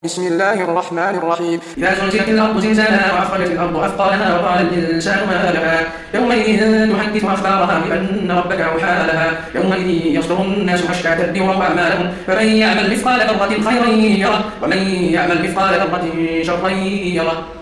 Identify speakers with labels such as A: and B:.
A: بسم الله الرحمن الرحيم.
B: إذا زلزلت الأرض زلزالها وأخرجت الأرض أثقالها وقال الإنسان ما لها يومئذ تحدث أخبارها بأن ربك أوحى لها يومئذ يصدر الناس أشتاتا ليروا أعمالهم فمن يعمل مثقال ذرة خيرا يره ومن يعمل مثقال ذرة شرا يره.